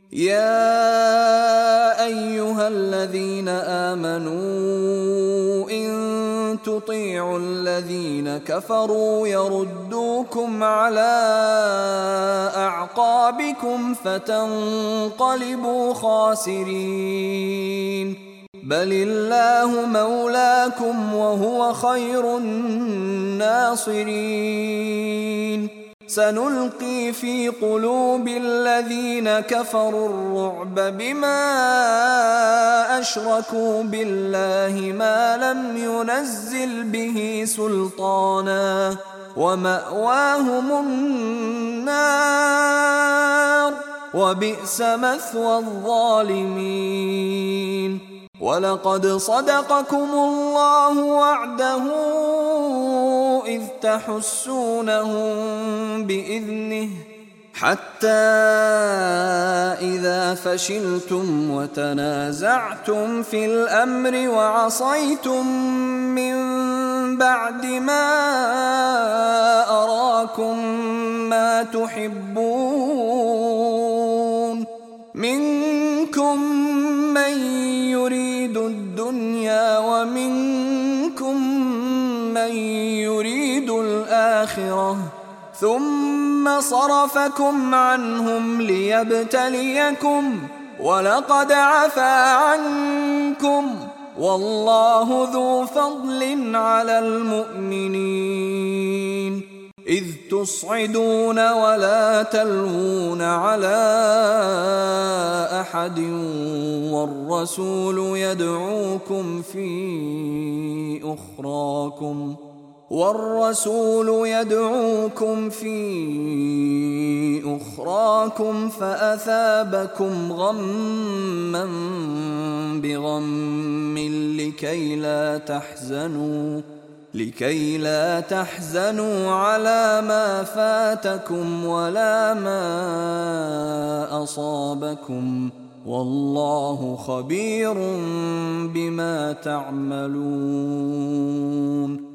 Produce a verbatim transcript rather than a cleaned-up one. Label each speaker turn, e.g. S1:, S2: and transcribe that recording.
S1: يا أيها الذين آمنوا إن تطيعوا الذين كفروا يردوكم على أعقابكم فتنقلبوا خاسرين. بل الله مولاكم وهو خير الناصرين. سنلقي في قلوب الذين كفروا الرعب بما أشركوا بالله ما لم ينزل به سلطانا ومأواهم النار وبئس مثوى الظالمين. ولقد صدقكم الله وعده إذ تحسونهم بإذنه حتى إذا فشلتم وتنازعتم في الأمر وعصيتم من بعد ما أراكم ما تحبون منكم من يريد الدنيا ومنكم من يريد الآخرة ثم صرفكم عنهم ليبتليكم ولقد عفا عنكم والله ذو فضل على المؤمنين. إذ تصعدون ولا تلوون على أحد والرسول يدعوكم في أخراكم والرسول يدعوكم في أخراكم فأثابكم غما بغم لكي لا تحزنوا لكي لا تحزنوا على ما فاتكم ولا ما أصابكم والله خبير بما تعملون.